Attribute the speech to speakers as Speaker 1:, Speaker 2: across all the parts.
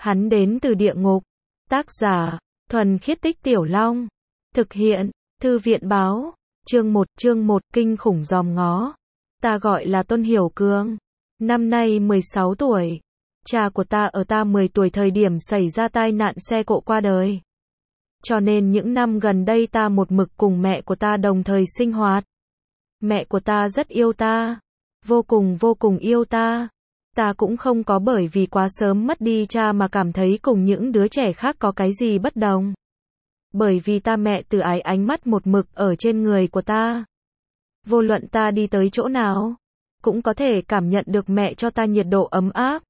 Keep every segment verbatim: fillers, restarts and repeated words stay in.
Speaker 1: Hắn đến từ địa ngục. Tác giả, Thuần Khiết Tích Tiểu Long. Thực hiện, Thư viện báo. Chương một, chương một, kinh khủng giòm ngó. Ta gọi là Tôn Hiểu Cương. Năm nay mười sáu tuổi. Cha của ta ở ta mười tuổi thời điểm xảy ra tai nạn xe cộ qua đời. Cho nên những năm gần đây ta một mực cùng mẹ của ta đồng thời sinh hoạt. Mẹ của ta rất yêu ta. Vô cùng vô cùng yêu ta. Ta cũng không có bởi vì quá sớm mất đi cha mà cảm thấy cùng những đứa trẻ khác có cái gì bất đồng. Bởi vì ta mẹ từ ái ánh mắt một mực ở trên người của ta. Vô luận ta đi tới chỗ nào, cũng có thể cảm nhận được mẹ cho ta nhiệt độ ấm áp.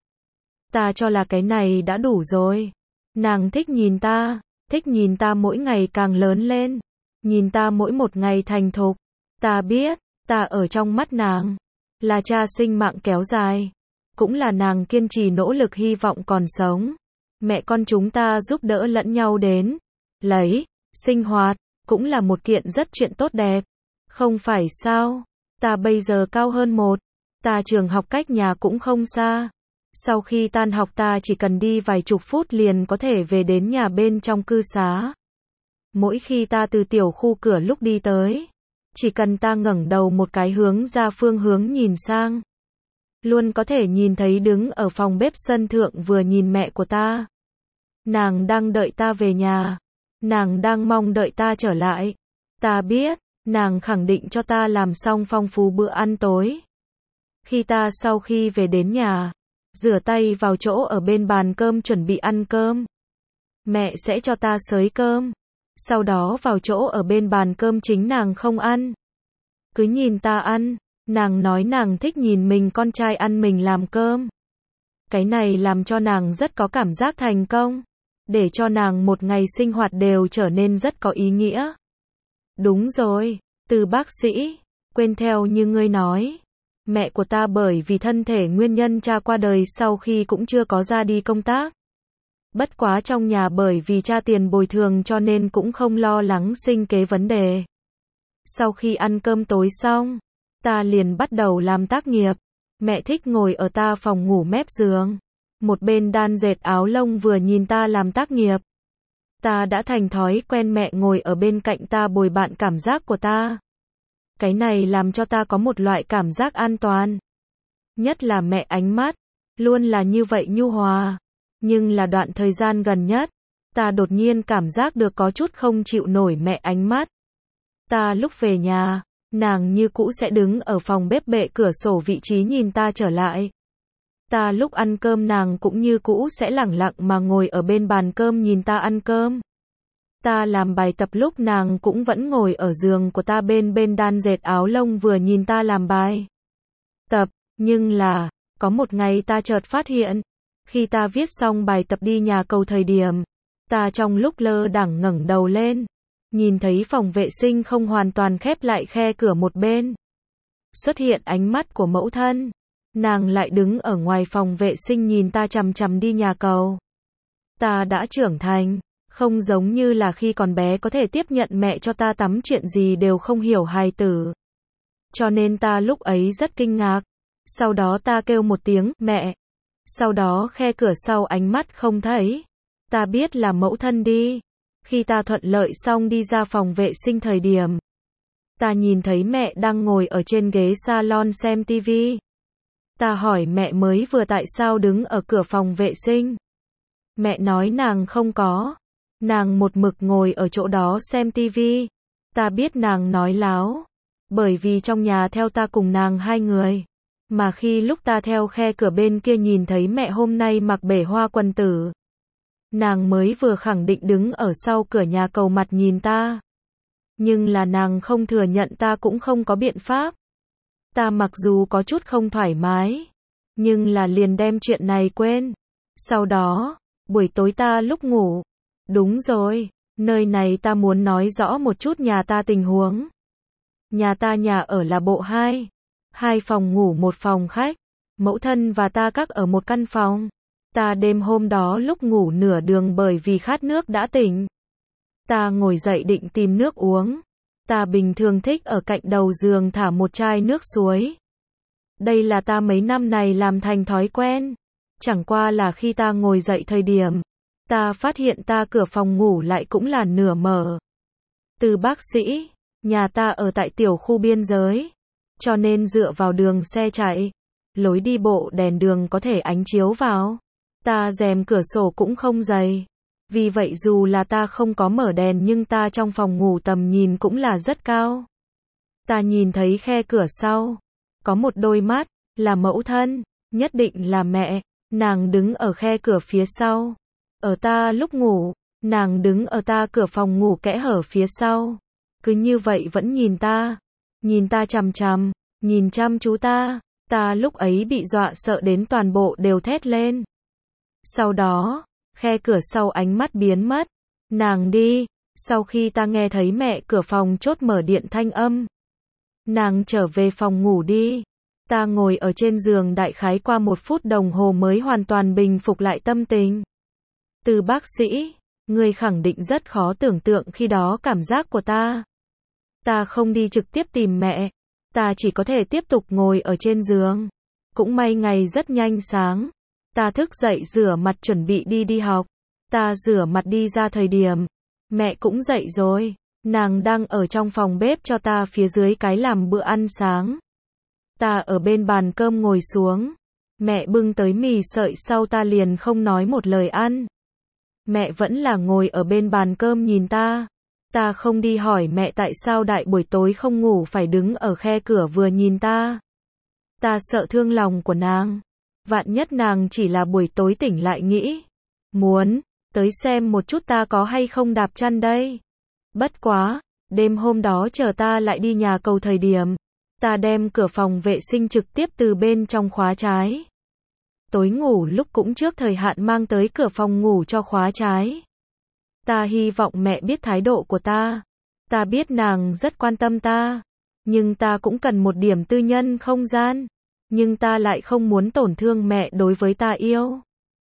Speaker 1: Ta cho là cái này đã đủ rồi. Nàng thích nhìn ta, thích nhìn ta mỗi ngày càng lớn lên. Nhìn ta mỗi một ngày thành thục. Ta biết, ta ở trong mắt nàng, là cha sinh mạng kéo dài. Cũng là nàng kiên trì nỗ lực hy vọng còn sống. Mẹ con chúng ta giúp đỡ lẫn nhau đến. Lấy, sinh hoạt, cũng là một kiện rất chuyện tốt đẹp. Không phải sao? Ta bây giờ cao hơn một. Ta trường học cách nhà cũng không xa. Sau khi tan học ta chỉ cần đi vài chục phút liền có thể về đến nhà bên trong cư xá. Mỗi khi ta từ tiểu khu cửa lúc đi tới, chỉ cần ta ngẩng đầu một cái hướng ra phương hướng nhìn sang, luôn có thể nhìn thấy đứng ở phòng bếp sân thượng vừa nhìn mẹ của ta. Nàng đang đợi ta về nhà. Nàng đang mong đợi ta trở lại. Ta biết, nàng khẳng định cho ta làm xong phong phú bữa ăn tối. Khi ta sau khi về đến nhà, rửa tay vào chỗ ở bên bàn cơm chuẩn bị ăn cơm. Mẹ sẽ cho ta xới cơm. Sau đó vào chỗ ở bên bàn cơm chính nàng không ăn. Cứ nhìn ta ăn. Nàng nói nàng thích nhìn mình con trai ăn mình làm cơm. Cái này làm cho nàng rất có cảm giác thành công. Để cho nàng một ngày sinh hoạt đều trở nên rất có ý nghĩa. Đúng rồi, từ bác sĩ, quên theo như ngươi nói. Mẹ của ta bởi vì thân thể nguyên nhân cha qua đời sau khi cũng chưa có ra đi công tác. Bất quá trong nhà bởi vì cha tiền bồi thường cho nên cũng không lo lắng sinh kế vấn đề. Sau khi ăn cơm tối xong, ta liền bắt đầu làm tác nghiệp. Mẹ thích ngồi ở ta phòng ngủ mép giường. Một bên đan dệt áo lông vừa nhìn ta làm tác nghiệp. Ta đã thành thói quen mẹ ngồi ở bên cạnh ta bồi bạn cảm giác của ta. Cái này làm cho ta có một loại cảm giác an toàn. Nhất là mẹ ánh mắt, luôn là như vậy nhu hòa. Nhưng là đoạn thời gian gần nhất, ta đột nhiên cảm giác được có chút không chịu nổi mẹ ánh mắt. Ta lúc về nhà, nàng như cũ sẽ đứng ở phòng bếp bệ cửa sổ vị trí nhìn ta trở lại. Ta lúc ăn cơm nàng cũng như cũ sẽ lẳng lặng mà ngồi ở bên bàn cơm nhìn ta ăn cơm. Ta làm bài tập lúc nàng cũng vẫn ngồi ở giường của ta bên bên đan dệt áo lông vừa nhìn ta làm bài tập. Nhưng là, có một ngày ta chợt phát hiện, khi ta viết xong bài tập đi nhà cầu thời điểm, ta trong lúc lơ đãng ngẩng đầu lên, nhìn thấy phòng vệ sinh không hoàn toàn khép lại khe cửa một bên. Xuất hiện ánh mắt của mẫu thân. Nàng lại đứng ở ngoài phòng vệ sinh nhìn ta chằm chằm đi nhà cầu. Ta đã trưởng thành, không giống như là khi còn bé có thể tiếp nhận mẹ cho ta tắm chuyện gì đều không hiểu hài tử. Cho nên ta lúc ấy rất kinh ngạc. Sau đó ta kêu một tiếng, mẹ. Sau đó khe cửa sau ánh mắt không thấy. Ta biết là mẫu thân đi. Khi ta thuận lợi xong đi ra phòng vệ sinh thời điểm, ta nhìn thấy mẹ đang ngồi ở trên ghế salon xem tivi. Ta hỏi mẹ mới vừa tại sao đứng ở cửa phòng vệ sinh. Mẹ nói nàng không có. Nàng một mực ngồi ở chỗ đó xem tivi. Ta biết nàng nói láo. Bởi vì trong nhà theo ta cùng nàng hai người. Mà khi lúc ta theo khe cửa bên kia nhìn thấy mẹ hôm nay mặc bể hoa quần tử. Nàng mới vừa khẳng định đứng ở sau cửa nhà cầu mặt nhìn ta. Nhưng là nàng không thừa nhận ta cũng không có biện pháp. Ta mặc dù có chút không thoải mái, nhưng là liền đem chuyện này quên. Sau đó, buổi tối ta lúc ngủ. Đúng rồi, nơi này ta muốn nói rõ một chút nhà ta tình huống. Nhà ta nhà ở là bộ hai. Hai phòng ngủ một phòng khách. Mẫu thân và ta các ở một căn phòng. Ta đêm hôm đó lúc ngủ nửa đường bởi vì khát nước đã tỉnh. Ta ngồi dậy định tìm nước uống. Ta bình thường thích ở cạnh đầu giường thả một chai nước suối. Đây là ta mấy năm này làm thành thói quen. Chẳng qua là khi ta ngồi dậy thời điểm, ta phát hiện ta cửa phòng ngủ lại cũng là nửa mở. Từ bác sĩ, nhà ta ở tại tiểu khu biên giới, cho nên dựa vào đường xe chạy, lối đi bộ đèn đường có thể ánh chiếu vào. Ta rèm cửa sổ cũng không dày. Vì vậy dù là ta không có mở đèn nhưng ta trong phòng ngủ tầm nhìn cũng là rất cao. Ta nhìn thấy khe cửa sau, có một đôi mắt, là mẫu thân, nhất định là mẹ, nàng đứng ở khe cửa phía sau. Ở ta lúc ngủ, nàng đứng ở ta cửa phòng ngủ kẽ hở phía sau. Cứ như vậy vẫn nhìn ta, nhìn ta chằm chằm, nhìn chăm chú ta, ta lúc ấy bị dọa sợ đến toàn bộ đều thét lên. Sau đó, khe cửa sau ánh mắt biến mất, nàng đi, sau khi ta nghe thấy mẹ cửa phòng chốt mở điện thanh âm. Nàng trở về phòng ngủ đi, ta ngồi ở trên giường đại khái qua một phút đồng hồ mới hoàn toàn bình phục lại tâm tình. Từ bác sĩ, người khẳng định rất khó tưởng tượng khi đó cảm giác của ta. Ta không đi trực tiếp tìm mẹ, ta chỉ có thể tiếp tục ngồi ở trên giường. Cũng may ngày rất nhanh sáng, ta thức dậy rửa mặt chuẩn bị đi đi học. Ta rửa mặt đi ra thời điểm, mẹ cũng dậy rồi, nàng đang ở trong phòng bếp cho ta phía dưới cái làm bữa ăn sáng. Ta ở bên bàn cơm ngồi xuống, mẹ bưng tới mì sợi sau ta liền không nói một lời ăn. Mẹ vẫn là ngồi ở bên bàn cơm nhìn ta. Ta không đi hỏi mẹ tại sao đại buổi tối không ngủ phải đứng ở khe cửa vừa nhìn ta. Ta sợ thương lòng của nàng. Vạn nhất nàng chỉ là buổi tối tỉnh lại nghĩ, muốn tới xem một chút ta có hay không đạp chăn đây. Bất quá, đêm hôm đó chờ ta lại đi nhà cầu thời điểm, ta đem cửa phòng vệ sinh trực tiếp từ bên trong khóa trái. Tối ngủ lúc cũng trước thời hạn mang tới cửa phòng ngủ cho khóa trái. Ta hy vọng mẹ biết thái độ của ta. Ta biết nàng rất quan tâm ta, nhưng ta cũng cần một điểm tư nhân không gian. Nhưng ta lại không muốn tổn thương mẹ đối với ta yêu.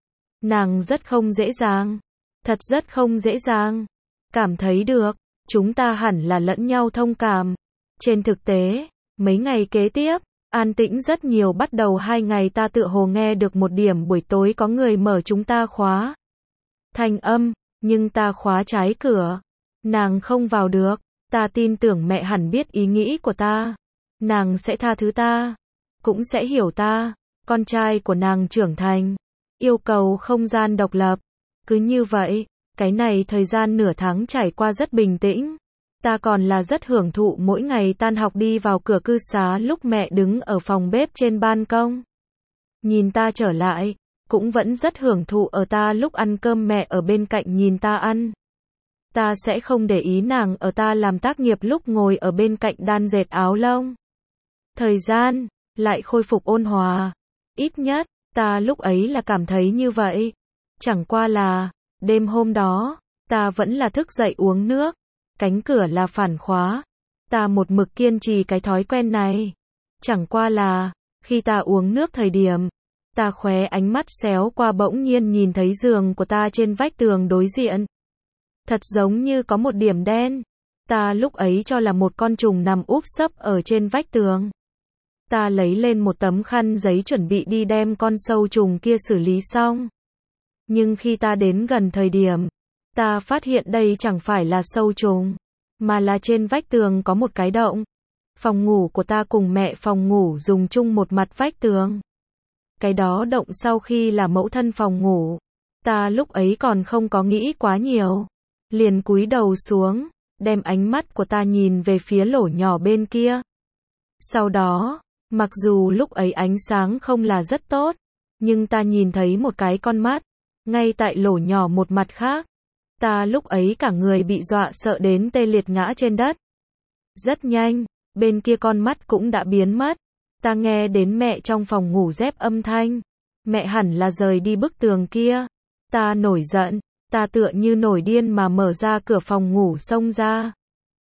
Speaker 1: Nàng rất không dễ dàng. Thật rất không dễ dàng. Cảm thấy được, chúng ta hẳn là lẫn nhau thông cảm. Trên thực tế, mấy ngày kế tiếp, an tĩnh rất nhiều bắt đầu hai ngày ta tựa hồ nghe được một điểm buổi tối có người mở chúng ta khóa. Thanh âm, nhưng ta khóa trái cửa. Nàng không vào được. Ta tin tưởng mẹ hẳn biết ý nghĩ của ta. Nàng sẽ tha thứ ta. Cũng sẽ hiểu ta. Con trai của nàng trưởng thành. Yêu cầu không gian độc lập. Cứ như vậy, cái này thời gian nửa tháng trải qua rất bình tĩnh. Ta còn là rất hưởng thụ mỗi ngày tan học đi vào cửa cư xá lúc mẹ đứng ở phòng bếp trên ban công. Nhìn ta trở lại, cũng vẫn rất hưởng thụ ở ta lúc ăn cơm mẹ ở bên cạnh nhìn ta ăn. Ta sẽ không để ý nàng ở ta làm tác nghiệp lúc ngồi ở bên cạnh đan dệt áo lông. Thời gian lại khôi phục ôn hòa. Ít nhất, ta lúc ấy là cảm thấy như vậy. Chẳng qua là, đêm hôm đó, ta vẫn là thức dậy uống nước. Cánh cửa là phản khóa. Ta một mực kiên trì cái thói quen này. Chẳng qua là, khi ta uống nước thời điểm, ta khóe ánh mắt xéo qua bỗng nhiên nhìn thấy giường của ta trên vách tường đối diện. Thật giống như có một điểm đen. Ta lúc ấy cho là một con trùng nằm úp sấp ở trên vách tường. Ta lấy lên một tấm khăn giấy chuẩn bị đi đem con sâu trùng kia xử lý xong. Nhưng khi ta đến gần thời điểm, ta phát hiện đây chẳng phải là sâu trùng, mà là trên vách tường có một cái động. Phòng ngủ của ta cùng mẹ phòng ngủ dùng chung một mặt vách tường. Cái đó động sau khi là mẫu thân phòng ngủ. Ta lúc ấy còn không có nghĩ quá nhiều. Liền cúi đầu xuống, đem ánh mắt của ta nhìn về phía lỗ nhỏ bên kia. Sau đó, mặc dù lúc ấy ánh sáng không là rất tốt, nhưng ta nhìn thấy một cái con mắt, ngay tại lỗ nhỏ một mặt khác. Ta lúc ấy cả người bị dọa sợ đến tê liệt ngã trên đất. Rất nhanh, bên kia con mắt cũng đã biến mất. Ta nghe đến mẹ trong phòng ngủ dép âm thanh. Mẹ hẳn là rời đi bức tường kia. Ta nổi giận, ta tựa như nổi điên mà mở ra cửa phòng ngủ xông ra.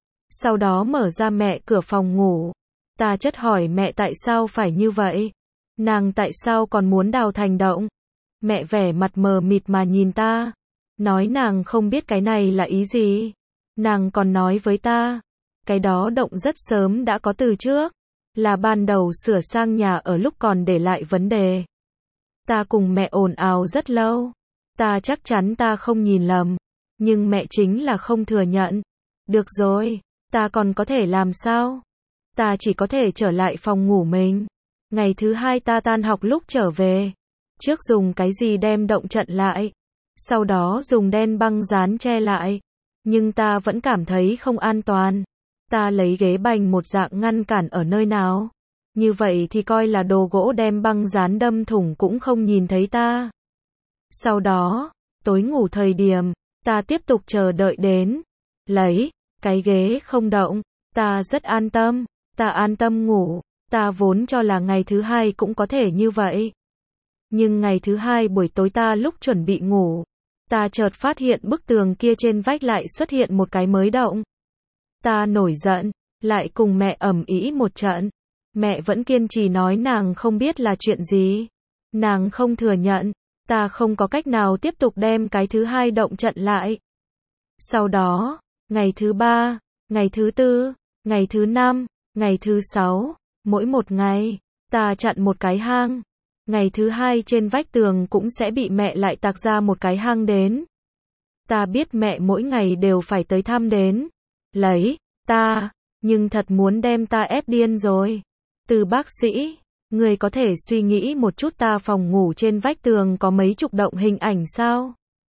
Speaker 1: Sau đó mở ra mẹ cửa phòng ngủ. Ta chất hỏi mẹ tại sao phải như vậy. Nàng tại sao còn muốn đào thành động. Mẹ vẻ mặt mờ mịt mà nhìn ta. Nói nàng không biết cái này là ý gì. Nàng còn nói với ta. Cái đó động rất sớm đã có từ trước. Là ban đầu sửa sang nhà ở lúc còn để lại vấn đề. Ta cùng mẹ ồn ào rất lâu. Ta chắc chắn ta không nhìn lầm. Nhưng mẹ chính là không thừa nhận. Được rồi, ta còn có thể làm sao? Ta chỉ có thể trở lại phòng ngủ mình. Ngày thứ hai ta tan học lúc trở về. Trước dùng cái gì đem động trận lại. Sau đó dùng đen băng dán che lại. Nhưng ta vẫn cảm thấy không an toàn. Ta lấy ghế bành một dạng ngăn cản ở nơi nào. Như vậy thì coi là đồ gỗ đem băng dán đâm thủng cũng không nhìn thấy ta. Sau đó, tối ngủ thời điểm, ta tiếp tục chờ đợi đến. Lấy, cái ghế không động. Ta rất an tâm. Ta an tâm ngủ. Ta vốn cho là ngày thứ hai cũng có thể như vậy. Nhưng ngày thứ hai buổi tối ta lúc chuẩn bị ngủ. Ta chợt phát hiện bức tường kia trên vách lại xuất hiện một cái mới động. Ta nổi giận, lại cùng mẹ ầm ĩ một trận. Mẹ vẫn kiên trì nói nàng không biết là chuyện gì. Nàng không thừa nhận. Ta không có cách nào tiếp tục đem cái thứ hai động trận lại. Sau đó, ngày thứ ba, ngày thứ tư, ngày thứ năm, ngày thứ sáu, mỗi một ngày, ta chặn một cái hang. Ngày thứ hai trên vách tường cũng sẽ bị mẹ lại tạc ra một cái hang đến. Ta biết mẹ mỗi ngày đều phải tới thăm đến. Lấy, ta, nhưng thật muốn đem ta ép điên rồi. Từ bác sĩ, người có thể suy nghĩ một chút ta phòng ngủ trên vách tường có mấy chục động hình ảnh sao?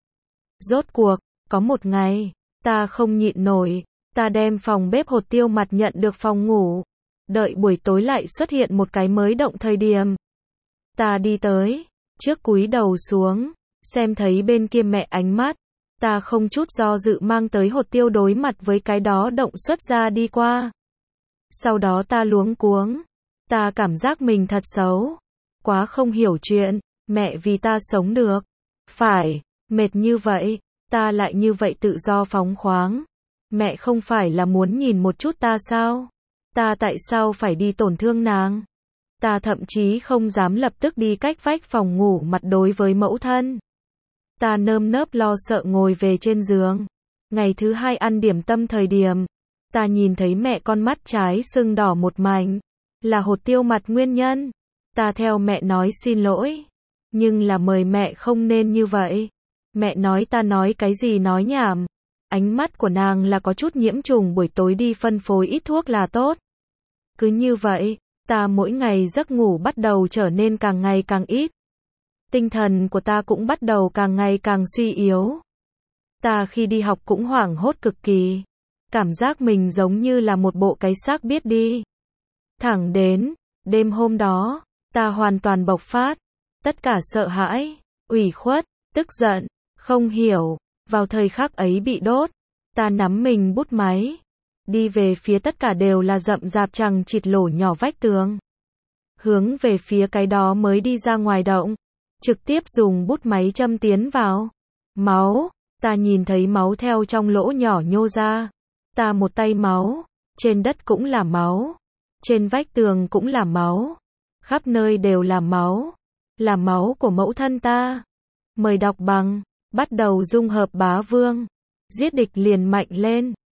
Speaker 1: Rốt cuộc, có một ngày, ta không nhịn nổi, ta đem phòng bếp hột tiêu mặt nhận được phòng ngủ. Đợi buổi tối lại xuất hiện một cái mới động thời điểm. Ta đi tới, trước cúi đầu xuống, xem thấy bên kia mẹ ánh mắt. Ta không chút do dự mang tới hột tiêu đối mặt với cái đó động xuất ra đi qua. Sau đó ta luống cuống. Ta cảm giác mình thật xấu. Quá không hiểu chuyện. Mẹ vì ta sống được. Phải, mệt như vậy. Ta lại như vậy tự do phóng khoáng. Mẹ không phải là muốn nhìn một chút ta sao? Ta tại sao phải đi tổn thương nàng? Ta thậm chí không dám lập tức đi cách vách phòng ngủ mặt đối với mẫu thân. Ta nơm nớp lo sợ ngồi về trên giường. Ngày thứ hai ăn điểm tâm thời điểm. Ta nhìn thấy mẹ con mắt trái sưng đỏ một mảnh. Là hột tiêu mặt nguyên nhân. Ta theo mẹ nói xin lỗi. Nhưng là mời mẹ không nên như vậy. Mẹ nói ta nói cái gì nói nhảm. Ánh mắt của nàng là có chút nhiễm trùng, buổi tối đi phân phối ít thuốc là tốt. Cứ như vậy, ta mỗi ngày giấc ngủ bắt đầu trở nên càng ngày càng ít. Tinh thần của ta cũng bắt đầu càng ngày càng suy yếu. Ta khi đi học cũng hoảng hốt cực kỳ. Cảm giác mình giống như là một bộ cái xác biết đi. Thẳng đến, đêm hôm đó, ta hoàn toàn bộc phát. Tất cả sợ hãi, ủy khuất, tức giận, không hiểu. Vào thời khắc ấy bị đốt. Ta nắm mình bút máy. Đi về phía tất cả đều là rậm rạp chằng chịt lỗ nhỏ vách tường. Hướng về phía cái đó mới đi ra ngoài động. Trực tiếp dùng bút máy châm tiến vào. Máu. Ta nhìn thấy máu theo trong lỗ nhỏ nhô ra. Ta một tay máu. Trên đất cũng là máu. Trên vách tường cũng là máu. Khắp nơi đều là máu. Là máu của mẫu thân ta. Mời đọc bằng. Bắt đầu dung hợp bá vương. Giết địch liền mạnh lên.